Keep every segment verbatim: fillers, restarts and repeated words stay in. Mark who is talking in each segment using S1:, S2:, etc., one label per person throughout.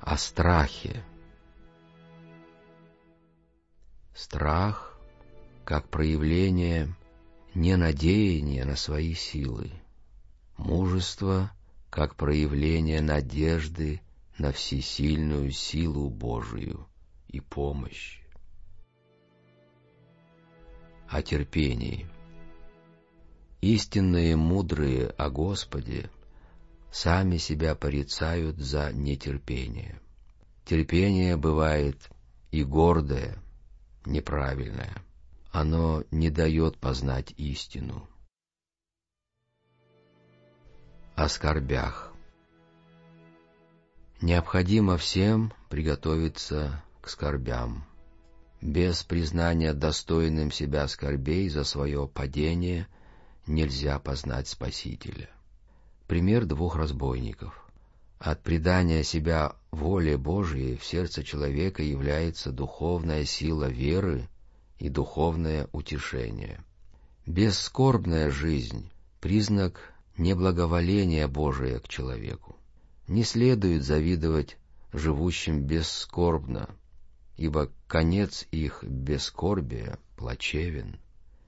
S1: о страхе. Страх как проявление ненадеяния на свои силы, мужество как проявление надежды на всесильную силу Божию и помощь. О терпении. Истинные мудрые о Господе сами себя порицают за нетерпение. Терпение бывает и гордое, неправильное. Оно не дает познать истину. О скорбях. Необходимо всем приготовиться к скорбям. Без признания достойным себя скорбей за свое падение нельзя познать Спасителя. Пример двух разбойников. От предания себя воле Божией в сердце человека является духовная сила веры и духовное утешение. Бесскорбная жизнь — признак неблаговоления Божия к человеку. Не следует завидовать живущим бесскорбно, ибо конец их бескорбия плачевен.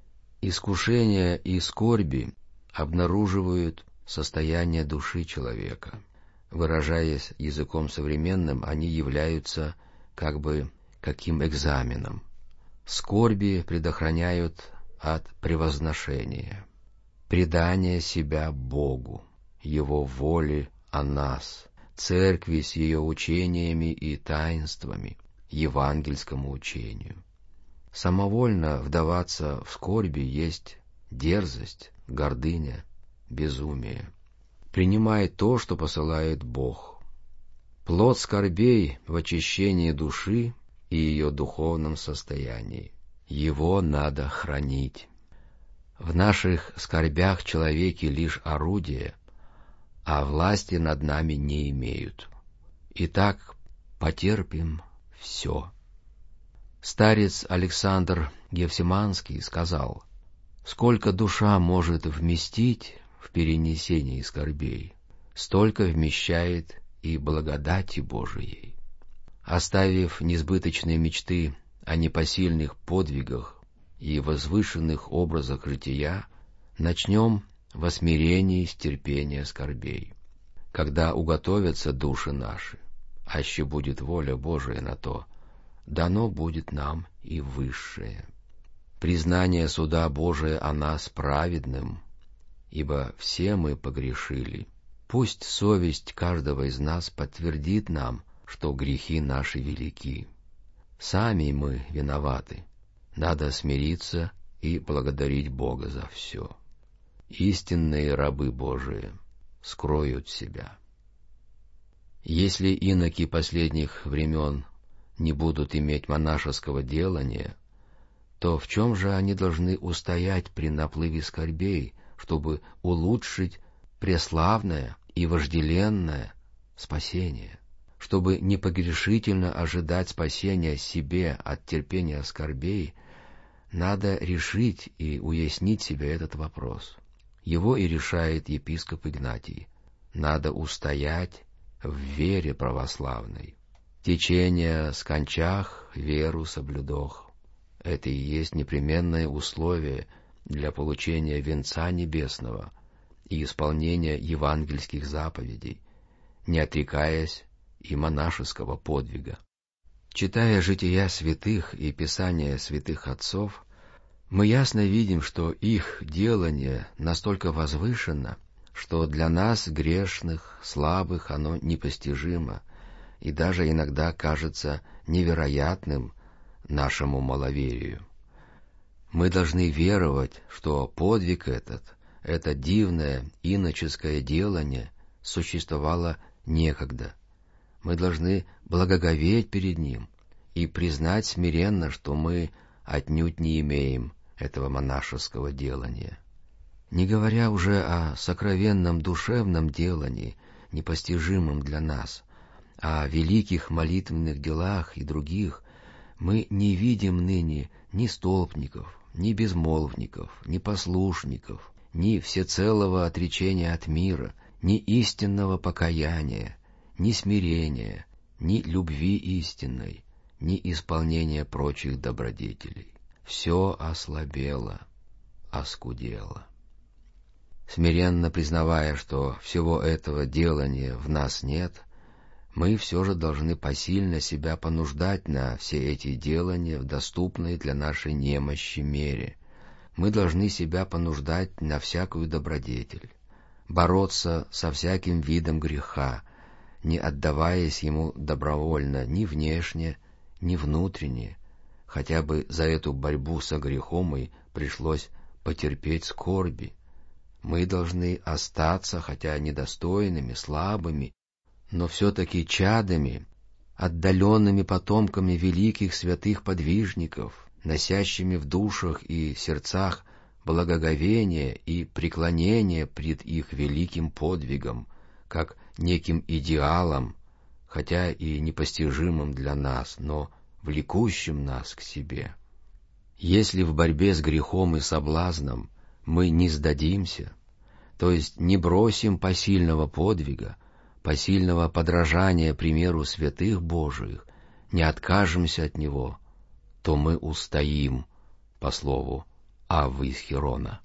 S1: Искушения и скорби обнаруживают состояние души человека. Выражаясь языком современным, они являются как бы каким экзаменом. Скорби предохраняют от превозношения, предания себя Богу, Его воле о нас, Церкви с ее учениями и таинствами, евангельскому учению. Самовольно вдаваться в скорби есть дерзость, гордыня, безумие. Принимай то, что посылает Бог. Плод скорбей в очищении души и ее духовном состоянии. Его надо хранить. В наших скорбях человеки лишь орудия, а власти над нами не имеют. Итак, потерпим все. Старец Александр Гефсиманский сказал: «Сколько душа может вместить в перенесении скорбей, столько вмещает и благодати Божией». Оставив несбыточные мечты о непосильных подвигах и возвышенных образах жития, начнем во смирении с терпения скорбей. Когда уготовятся души наши, аще будет воля Божия на то, дано будет нам и высшее. Признание суда Божия о нас праведным, ибо все мы погрешили. Пусть совесть каждого из нас подтвердит нам, что грехи наши велики. Сами мы виноваты. Надо смириться и благодарить Бога за все. Истинные рабы Божии скроют себя. Если иноки последних времен не будут иметь монашеского делания, то в чем же они должны устоять при наплыве скорбей, чтобы улучшить преславное и вожделенное спасение? Чтобы непогрешительно ожидать спасения себе от терпения скорбей, надо решить и уяснить себе этот вопрос. Его и решает епископ Игнатий. Надо устоять в вере православной. Течение скончах, веру соблюдох. Это и есть непременное условие для получения венца небесного и исполнения евангельских заповедей, не отрекаясь и монашеского подвига. Читая жития святых и писания святых отцов, мы ясно видим, что их делание настолько возвышено, что для нас, грешных, слабых, оно непостижимо и даже иногда кажется невероятным нашему маловерию. Мы должны веровать, что подвиг этот, это дивное иноческое делание существовало некогда. Мы должны благоговеть перед ним и признать смиренно, что мы отнюдь не имеем этого монашеского делания. Не говоря уже о сокровенном душевном делании, непостижимом для нас, о великих молитвенных делах и других, мы не видим ныне ни столпников, ни безмолвников, ни послушников, ни всецелого отречения от мира, ни истинного покаяния, ни смирения, ни любви истинной, ни исполнения прочих добродетелей. Все ослабело, оскудело. Смиренно признавая, что всего этого делания в нас нет, мы все же должны посильно себя понуждать на все эти делания в доступной для нашей немощи мере. Мы должны себя понуждать на всякую добродетель, бороться со всяким видом греха, не отдаваясь ему добровольно ни внешне, ни внутренне, хотя бы за эту борьбу со грехом и пришлось потерпеть скорби. Мы должны остаться, хотя недостойными, слабыми, но все-таки чадами, отдаленными потомками великих святых подвижников, носящими в душах и сердцах благоговение и преклонение пред их великим подвигом, как неким идеалом, хотя и непостижимым для нас, но влекущим нас к себе. Если в борьбе с грехом и соблазном мы не сдадимся, то есть не бросим посильного подвига, посильного подражания примеру святых Божиих, не откажемся от него, то мы устоим, по слову Аввы из Хирона.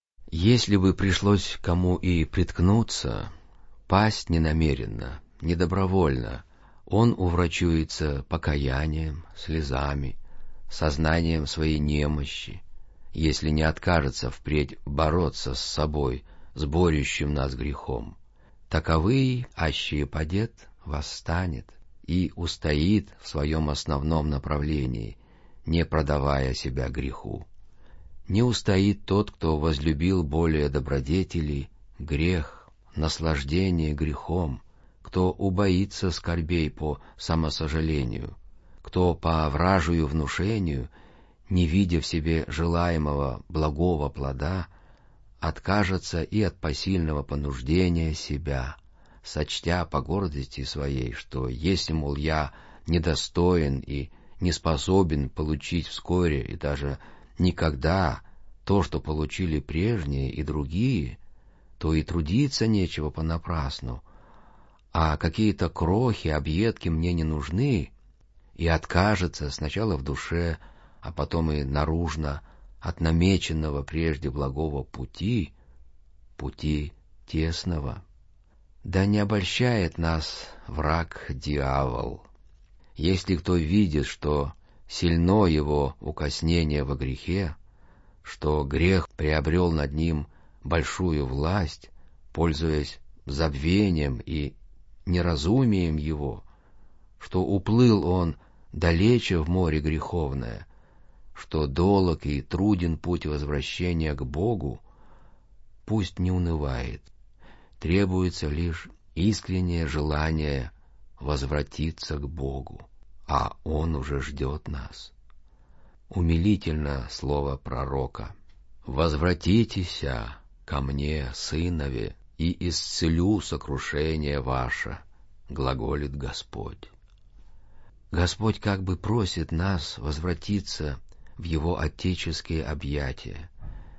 S1: Если бы пришлось кому и приткнуться, пасть ненамеренно, недобровольно, он уврачуется покаянием, слезами, сознанием своей немощи, если не откажется впредь бороться с собой, с борющим нас грехом. Таковый, аще падет, восстанет и устоит в своем основном направлении, не продавая себя греху. Не устоит тот, кто возлюбил более добродетели, грех, наслаждение грехом, кто убоится скорбей по самосожалению, кто по вражию внушению, не видя в себе желаемого благого плода, откажется и от посильного понуждения себя, сочтя по гордости своей, что если, мол, я недостоин и не способен получить вскоре и даже никогда то, что получили прежние и другие, то и трудиться нечего понапрасну, а какие-то крохи, объедки мне не нужны, и откажется сначала в душе, а потом и наружно от намеченного прежде благого пути, пути тесного. Да не обольщает нас враг-дьявол. Если кто видит, что сильно его укоснение во грехе, что грех приобрел над ним большую власть, пользуясь забвением и неразумием его, что уплыл он далече в море греховное, что долог и труден путь возвращения к Богу, пусть не унывает. Требуется лишь искреннее желание возвратиться к Богу, а Он уже ждет нас. Умилительно слово пророка: «Возвратитеся ко мне, сынове, и исцелю сокрушение ваше», глаголит Господь. Господь как бы просит нас возвратиться в Его отеческие объятия,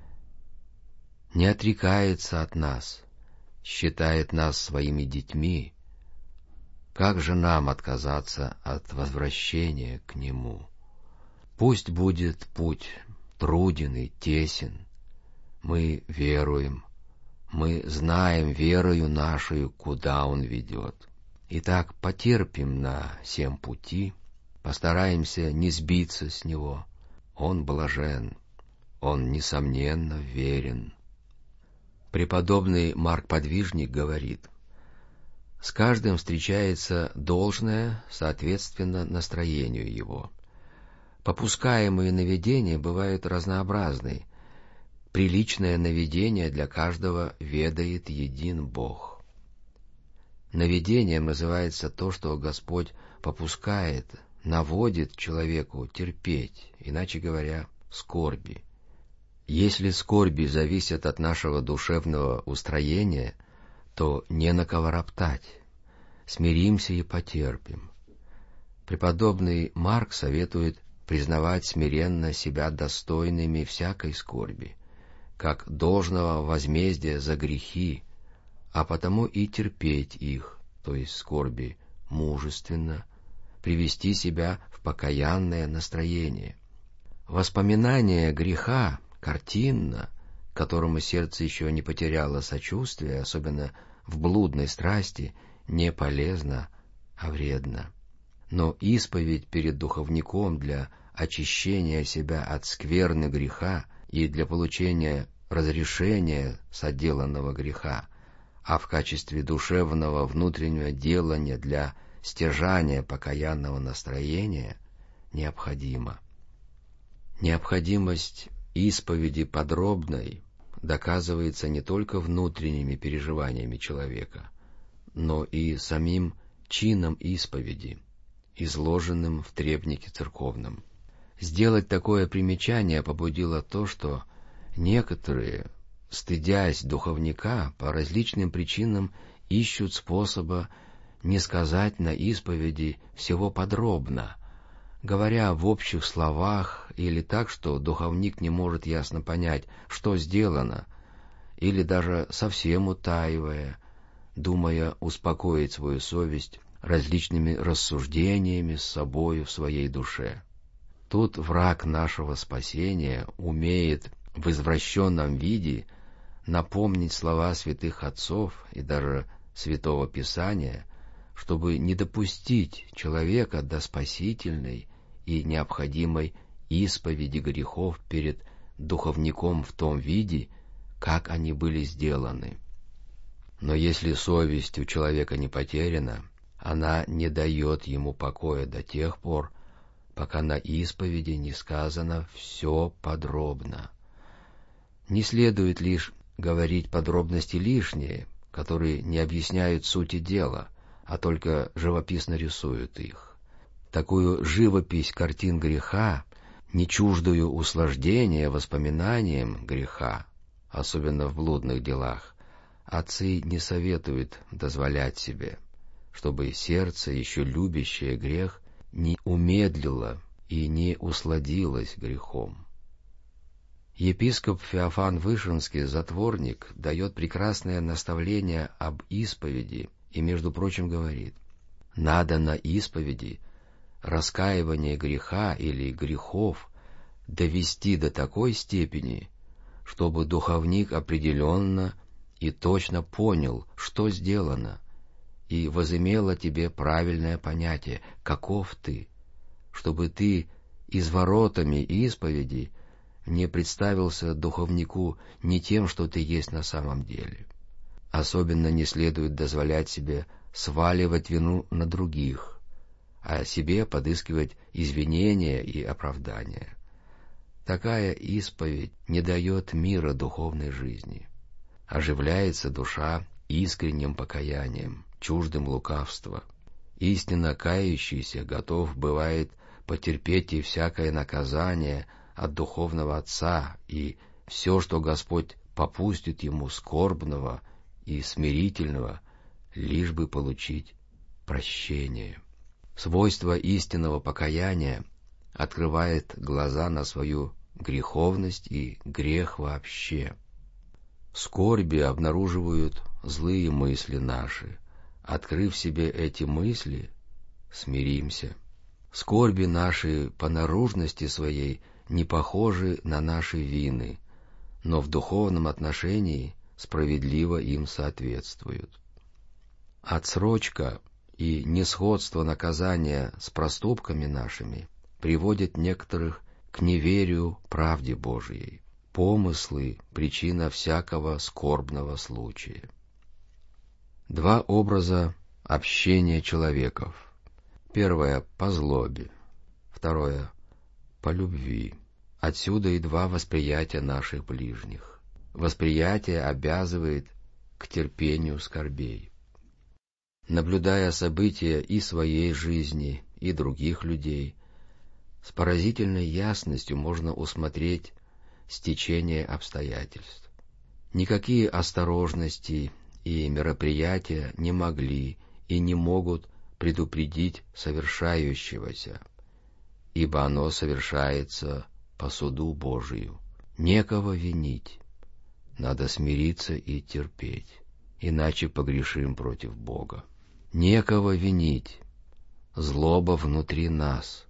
S1: не отрекается от нас, считает нас своими детьми. Как же нам отказаться от возвращения к Нему? Пусть будет путь труден и тесен, мы веруем, мы знаем верою нашей, куда Он ведет. Итак, потерпим на сем пути, постараемся не сбиться с него. Он блажен, он, несомненно, верен. Преподобный Марк-подвижник говорит: «С каждым встречается должное, соответственно, настроению его. Попускаемые наведения бывают разнообразны. Приличное наведение для каждого ведает един Бог». Наведением называется то, что Господь попускает, наводит человеку терпеть, иначе говоря, скорби. Если скорби зависят от нашего душевного устроения, то не на кого роптать, смиримся и потерпим. Преподобный Марк советует признавать смиренно себя достойными всякой скорби, как должного возмездия за грехи, а потому и терпеть их, то есть скорби, мужественно, привести себя в покаянное настроение. Воспоминание греха картинно, которому сердце еще не потеряло сочувствия, особенно в блудной страсти, не полезно, а вредно. Но исповедь перед духовником для очищения себя от скверны греха и для получения разрешения соделанного греха, а в качестве душевного внутреннего делания для стяжания покаянного настроения необходимо. Необходимость исповеди подробной доказывается не только внутренними переживаниями человека, но и самим чином исповеди, изложенным в требнике церковном. Сделать такое примечание побудило то, что некоторые, стыдясь духовника, по различным причинам ищут способа не сказать на исповеди всего подробно, говоря в общих словах или так, что духовник не может ясно понять, что сделано, или даже совсем утаивая, думая успокоить свою совесть различными рассуждениями с собою в своей душе. Тут враг нашего спасения умеет в извращенном виде напомнить слова святых отцов и даже Святого Писания, чтобы не допустить человека до спасительной и необходимой исповеди грехов перед духовником в том виде, как они были сделаны. Но если совесть у человека не потеряна, она не дает ему покоя до тех пор, пока на исповеди не сказано все подробно. Не следует лишь говорить подробности лишние, которые не объясняют сути дела, а только живописно рисуют их. Такую живопись картин греха, не чуждую услаждения воспоминанием греха, особенно в блудных делах, отцы не советуют дозволять себе, чтобы сердце, еще любящее грех, не умедлило и не усладилось грехом. Епископ Феофан Вышинский, затворник, дает прекрасное наставление об исповеди и, между прочим, говорит: «Надо на исповеди раскаивание греха или грехов довести до такой степени, чтобы духовник определенно и точно понял, что сделано, и возымело тебе правильное понятие, каков ты, чтобы ты изворотами исповеди не представился духовнику не тем, что ты есть на самом деле. Особенно не следует дозволять себе сваливать вину на других, а себе подыскивать извинения и оправдания. Такая исповедь не дает мира духовной жизни. Оживляется душа искренним покаянием, чуждым лукавства. Истинно кающийся готов бывает потерпеть и всякое наказание от духовного отца, и все, что Господь попустит ему скорбного и смирительного, лишь бы получить прощение. Свойство истинного покаяния открывает глаза на свою греховность и грех вообще. Скорби обнаруживают злые мысли наши. Открыв себе эти мысли, смиримся. Скорби наши по наружности своей не похожи на наши вины, но в духовном отношении справедливо им соответствуют. Отсрочка и несходство наказания с проступками нашими приводят некоторых к неверию правде Божией. Помыслы — причина всякого скорбного случая. Два образа общения человеков. Первое — по злобе, второе — по любви. Отсюда и два восприятия наших ближних. Восприятие обязывает к терпению скорбей. Наблюдая события и своей жизни, и других людей, с поразительной ясностью можно усмотреть стечение обстоятельств. Никакие осторожности и мероприятия не могли и не могут предупредить совершающегося, ибо оно совершается по суду Божию. Некого винить, надо смириться и терпеть, иначе погрешим против Бога. некого винить, злоба внутри нас.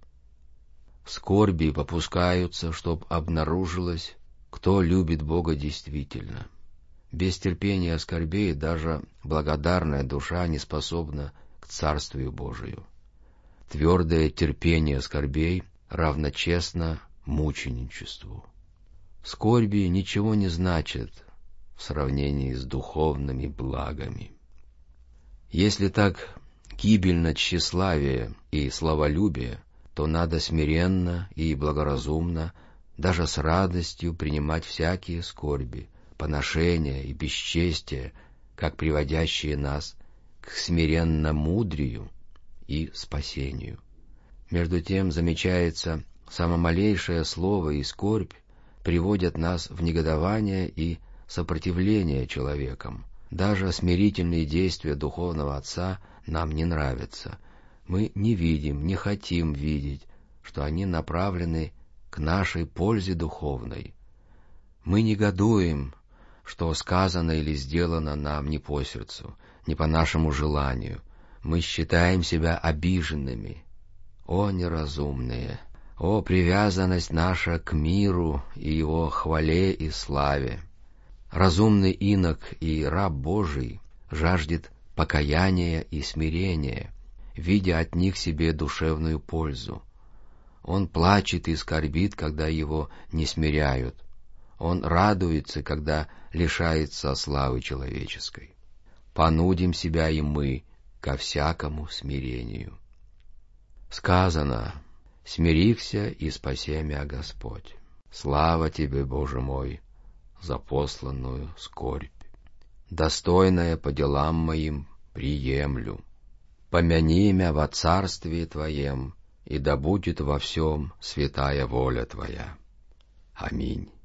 S1: Скорби попускаются, чтоб обнаружилось, кто любит Бога действительно. Без терпения скорбей даже благодарная душа не способна к Царствию Божию. Твердое терпение скорбей равно честно мученичеству. Скорби ничего не значат в сравнении с духовными благами. Если так гибельно тщеславие и славолюбие, то надо смиренно и благоразумно, даже с радостью принимать всякие скорби, поношения и бесчестия, как приводящие нас к смиренно-мудрию и спасению. Между тем замечается, самомалейшее слово и скорбь приводят нас в негодование и сопротивление человеком. Даже смирительные действия духовного отца нам не нравятся. Мы не видим, не хотим видеть, что они направлены к нашей пользе духовной. Мы негодуем, что сказано или сделано нам не по сердцу, не по нашему желанию. Мы считаем себя обиженными. О, неразумные! О, привязанность наша к миру и его хвале и славе! Разумный инок и раб Божий жаждет покаяния и смирения, видя от них себе душевную пользу. Он плачет и скорбит, когда его не смиряют. Он радуется, когда лишается славы человеческой. Понудим себя и мы ко всякому смирению. Сказано: «Смирихся и спаси мя Господь». Слава Тебе, Боже мой, за посланную скорбь. Достойное по делам моим приемлю. Помяни мя во царстве Твоем, и да будет во всем святая воля Твоя. Аминь.